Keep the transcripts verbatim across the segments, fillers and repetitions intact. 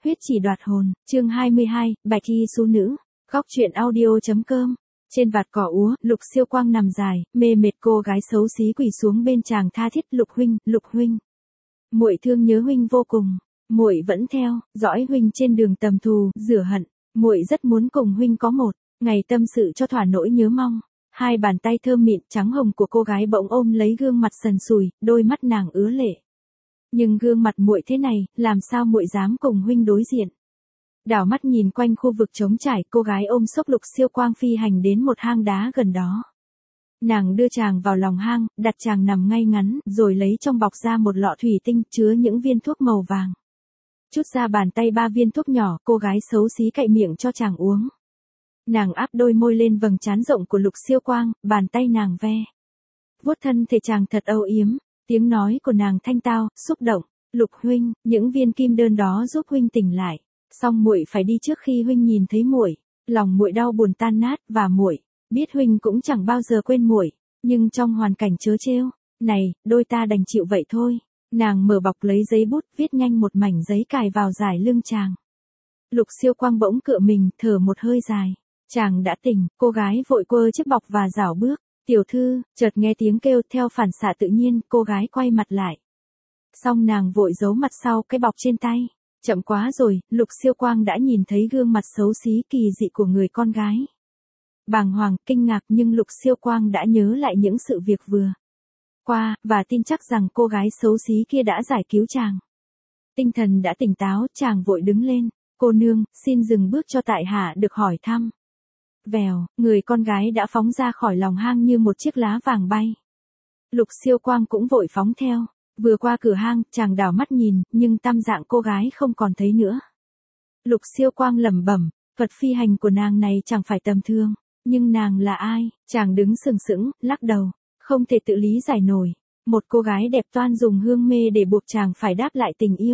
Huyết chỉ đoạt hồn, chương hai mươi hai, Bạch y xú nữ. Góc truyện audio.com. Trên vạt cỏ úa, Lục Siêu Quang nằm dài, mê mệt, cô gái xấu xí quỳ xuống bên chàng tha thiết, "Lục huynh, Lục huynh, muội thương nhớ huynh vô cùng, muội vẫn theo dõi huynh trên đường tầm thù, rửa hận, muội rất muốn cùng huynh có một ngày tâm sự cho thỏa nỗi nhớ mong." Hai bàn tay thơm mịn trắng hồng của cô gái bỗng ôm lấy gương mặt sần sùi, đôi mắt nàng ứa lệ. "Nhưng gương mặt muội thế này, làm sao muội dám cùng huynh đối diện?" Đảo mắt nhìn quanh khu vực trống trải, cô gái ôm xốc Lục Siêu Quang phi hành đến một hang đá gần đó. Nàng đưa chàng vào lòng hang, đặt chàng nằm ngay ngắn, rồi lấy trong bọc ra một lọ thủy tinh chứa những viên thuốc màu vàng. Chút ra bàn tay ba viên thuốc nhỏ, cô gái xấu xí cậy miệng cho chàng uống. Nàng áp đôi môi lên vầng trán rộng của Lục Siêu Quang, bàn tay nàng ve vuốt thân thể chàng thật âu yếm, tiếng nói của nàng thanh tao, xúc động. "Lục huynh, những viên kim đơn đó giúp huynh tỉnh lại, song muội phải đi trước khi huynh nhìn thấy muội. Lòng muội đau buồn tan nát, và muội biết huynh cũng chẳng bao giờ quên muội, nhưng trong hoàn cảnh trớ trêu này, đôi ta đành chịu vậy thôi." Nàng mở bọc lấy giấy bút, viết nhanh một mảnh giấy cài vào dải lưng chàng. Lục Siêu Quang bỗng cựa mình, thở một hơi dài. Chàng đã tỉnh, cô gái vội quơ chiếc bọc và rảo bước. "Tiểu thư", chợt nghe tiếng kêu, theo phản xạ tự nhiên, cô gái quay mặt lại. Xong nàng vội giấu mặt sau cái bọc trên tay. Chậm quá rồi, Lục Siêu Quang đã nhìn thấy gương mặt xấu xí kỳ dị của người con gái. Bàng hoàng, kinh ngạc, nhưng Lục Siêu Quang đã nhớ lại những sự việc vừa qua, và tin chắc rằng cô gái xấu xí kia đã giải cứu chàng. Tinh thần đã tỉnh táo, chàng vội đứng lên. "Cô nương, xin dừng bước cho tại hạ được hỏi thăm." Vèo, người con gái đã phóng ra khỏi lòng hang như một chiếc lá vàng bay. Lục Siêu Quang cũng vội phóng theo. Vừa qua cửa hang, chàng đảo mắt nhìn, nhưng tăm dạng cô gái không còn thấy nữa. Lục Siêu Quang lẩm bẩm, thuật phi hành của nàng này chẳng phải tầm thường, nhưng nàng là ai? Chàng đứng sừng sững, lắc đầu, không thể tự lý giải nổi. Một cô gái đẹp toan dùng hương mê để buộc chàng phải đáp lại tình yêu.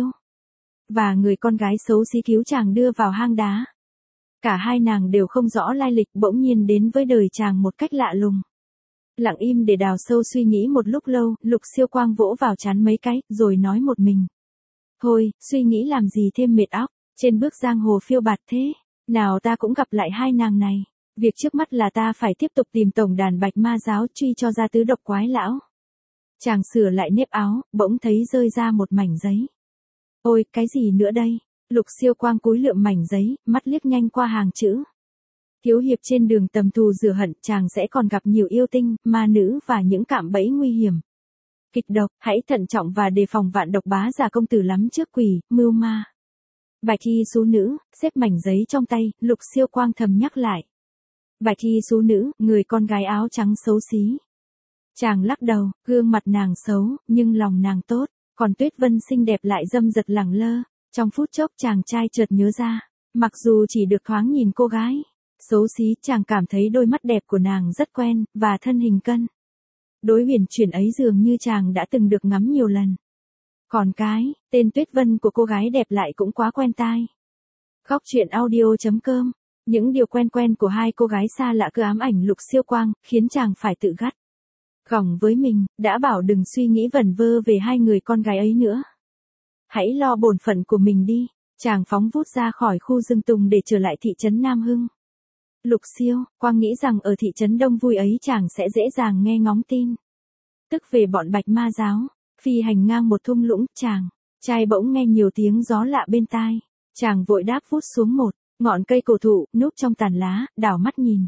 Và người con gái xấu xí cứu chàng đưa vào hang đá. Cả hai nàng đều không rõ lai lịch, bỗng nhiên đến với đời chàng một cách lạ lùng. Lặng im để đào sâu suy nghĩ một lúc lâu, Lục Siêu Quang vỗ vào trán mấy cái, rồi nói một mình. "Thôi, suy nghĩ làm gì thêm mệt óc, trên bước giang hồ phiêu bạt thế. Nào ta cũng gặp lại hai nàng này. Việc trước mắt là ta phải tiếp tục tìm tổng đàn Bạch Ma giáo, truy cho ra tứ độc quái lão." Chàng sửa lại nếp áo, bỗng thấy rơi ra một mảnh giấy. "Ôi, cái gì nữa đây?" Lục Siêu Quang cúi lượm mảnh giấy, mắt liếc nhanh qua hàng chữ. "Thiếu hiệp trên đường tầm thù rửa hận, chàng sẽ còn gặp nhiều yêu tinh, ma nữ và những cạm bẫy nguy hiểm. Kịch độc, hãy thận trọng và đề phòng vạn độc bá giả công tử lắm trước quỷ, mưu ma." Bạch y xú nữ, xếp mảnh giấy trong tay, Lục Siêu Quang thầm nhắc lại. Bạch y xú nữ, người con gái áo trắng xấu xí. Chàng lắc đầu, gương mặt nàng xấu, nhưng lòng nàng tốt, còn Tuyết Vân xinh đẹp lại dâm dật lẳng lơ. Trong phút chốc chàng trai chợt nhớ ra, mặc dù chỉ được thoáng nhìn cô gái xấu xí, chàng cảm thấy đôi mắt đẹp của nàng rất quen, và thân hình cân đối huyền chuyển ấy dường như chàng đã từng được ngắm nhiều lần. Còn cái tên Tuyết Vân của cô gái đẹp lại cũng quá quen tai. Góc truyện audio.com. Những điều quen quen của hai cô gái xa lạ cứ ám ảnh Lục Siêu Quang, khiến chàng phải tự gắt gỏng với mình, đã bảo đừng suy nghĩ vẩn vơ về hai người con gái ấy nữa. Hãy lo bổn phận của mình đi. Chàng phóng vút ra khỏi khu rừng tùng để trở lại thị trấn Nam Hưng. Lục Siêu Quang nghĩ rằng ở thị trấn đông vui ấy chàng sẽ dễ dàng nghe ngóng tin tức về bọn Bạch Ma giáo. Phi hành ngang một thung lũng, chàng trai bỗng nghe nhiều tiếng gió lạ bên tai. Chàng vội đáp vút xuống một ngọn cây cổ thụ, núp trong tàn lá, đảo mắt nhìn.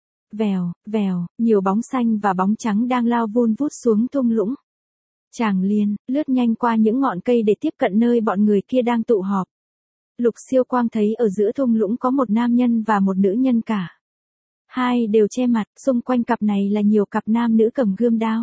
Vèo, vèo, nhiều bóng xanh và bóng trắng đang lao vun vút xuống thung lũng. Chàng liền lướt nhanh qua những ngọn cây để tiếp cận nơi bọn người kia đang tụ họp. Lục Siêu Quang thấy ở giữa thung lũng có một nam nhân và một nữ nhân cả. Hai đều che mặt, xung quanh cặp này là nhiều cặp nam nữ cầm gươm đao.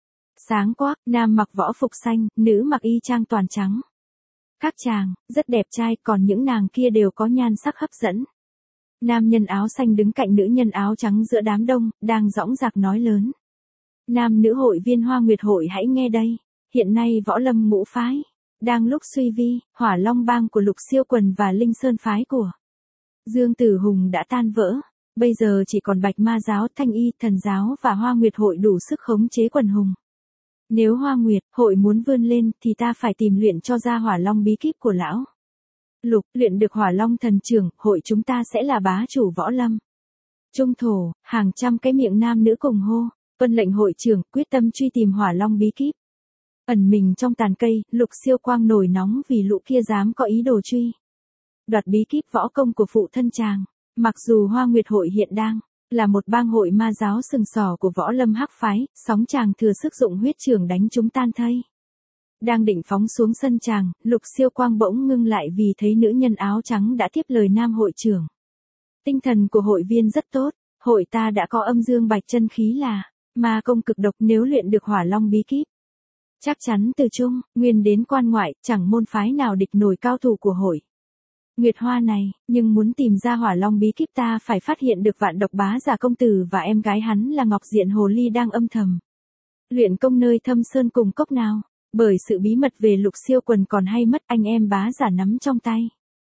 Sáng quắc, nam mặc võ phục xanh, nữ mặc y trang toàn trắng. Các chàng rất đẹp trai, còn những nàng kia đều có nhan sắc hấp dẫn. Nam nhân áo xanh đứng cạnh nữ nhân áo trắng giữa đám đông, đang dõng dạc nói lớn. "Nam nữ hội viên Hoa Nguyệt hội hãy nghe đây. Hiện nay võ lâm ngũ phái đang lúc suy vi, Hỏa Long bang của Lục Siêu Quần và Linh Sơn phái của Dương Tử Hùng đã tan vỡ. Bây giờ chỉ còn Bạch Ma giáo, Thanh Y, Thần giáo và Hoa Nguyệt hội đủ sức khống chế quần hùng. Nếu Hoa Nguyệt hội muốn vươn lên thì ta phải tìm luyện cho ra Hỏa Long bí kíp của lão. Lục, luyện được Hỏa Long thần trưởng, hội chúng ta sẽ là bá chủ võ lâm. Trung thổ, hàng trăm cái miệng nam nữ cùng hô, tuân lệnh hội trưởng, quyết tâm truy tìm Hỏa Long bí kíp. Ẩn mình trong tàn cây, Lục Siêu Quang nổi nóng vì lũ kia dám có ý đồ truy đoạt bí kíp võ công của phụ thân chàng. Mặc dù Hoa Nguyệt hội hiện đang là một bang hội ma giáo sừng sỏ của võ lâm hắc phái, sóng chàng thừa sức dụng huyết trường đánh chúng tan thây. Đang định phóng xuống sân chàng, Lục Siêu Quang bỗng ngưng lại vì thấy nữ nhân áo trắng đã tiếp lời nam hội trưởng. Tinh thần của hội viên rất tốt, hội ta đã có âm dương bạch chân khí là ma công cực độc, nếu luyện được Hỏa Long bí kíp. Chắc chắn từ trung, nguyên đến quan ngoại, chẳng môn phái nào địch nổi cao thủ của hội Nguyệt Hoa này, nhưng muốn tìm ra Hỏa Long bí kíp ta phải phát hiện được Vạn Độc Bá Giả công tử và em gái hắn là Ngọc Diện Hồ Ly đang âm thầm luyện công nơi thâm sơn cùng cốc nào. Bởi sự bí mật về Lục Siêu Quần còn hay mất anh em Bá Giả nắm trong tay.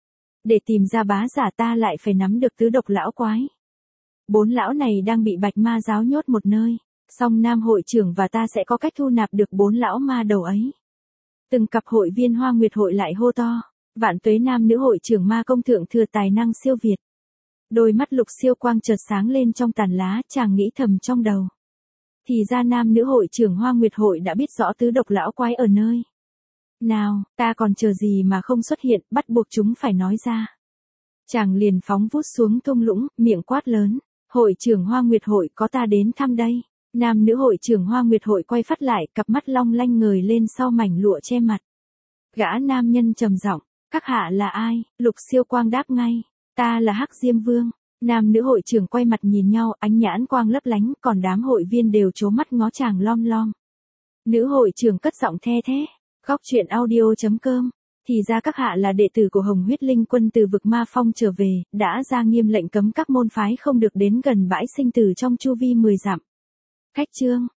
Để tìm ra Bá Giả ta lại phải nắm được tứ độc lão quái. Bốn lão này đang bị Bạch Ma giáo nhốt một nơi, song Nam hội trưởng và ta sẽ có cách thu nạp được bốn lão ma đầu ấy. Từng cặp hội viên Hoa Nguyệt hội lại hô to, vạn tuế nam nữ hội trưởng ma công thượng thừa tài năng siêu việt. Đôi mắt Lục Siêu Quang chợt sáng lên trong tàn lá, chàng nghĩ thầm trong đầu. Thì ra nam nữ hội trưởng Hoa Nguyệt hội đã biết rõ tứ độc lão quái ở nơi nào, ta còn chờ gì mà không xuất hiện, bắt buộc chúng phải nói ra. Chàng liền phóng vút xuống thung lũng, miệng quát lớn, hội trưởng Hoa Nguyệt hội có ta đến thăm đây. Nam nữ hội trưởng Hoa Nguyệt hội quay phát lại, cặp mắt long lanh ngời lên sau mảnh lụa che mặt. Gã nam nhân trầm giọng, các hạ là ai? Lục Siêu Quang đáp ngay, ta là Hắc Diêm Vương. Nam nữ hội trưởng quay mặt nhìn nhau, ánh nhãn quang lấp lánh, còn đám hội viên đều trố mắt ngó chàng lom lom. Nữ hội trưởng cất giọng the thế, góc truyện audio chấm com. Thì ra các hạ là đệ tử của Hồng Huyết Linh Quân từ vực Ma Phong trở về, đã ra nghiêm lệnh cấm các môn phái không được đến gần bãi sinh tử trong chu vi mười dặm. Cách chương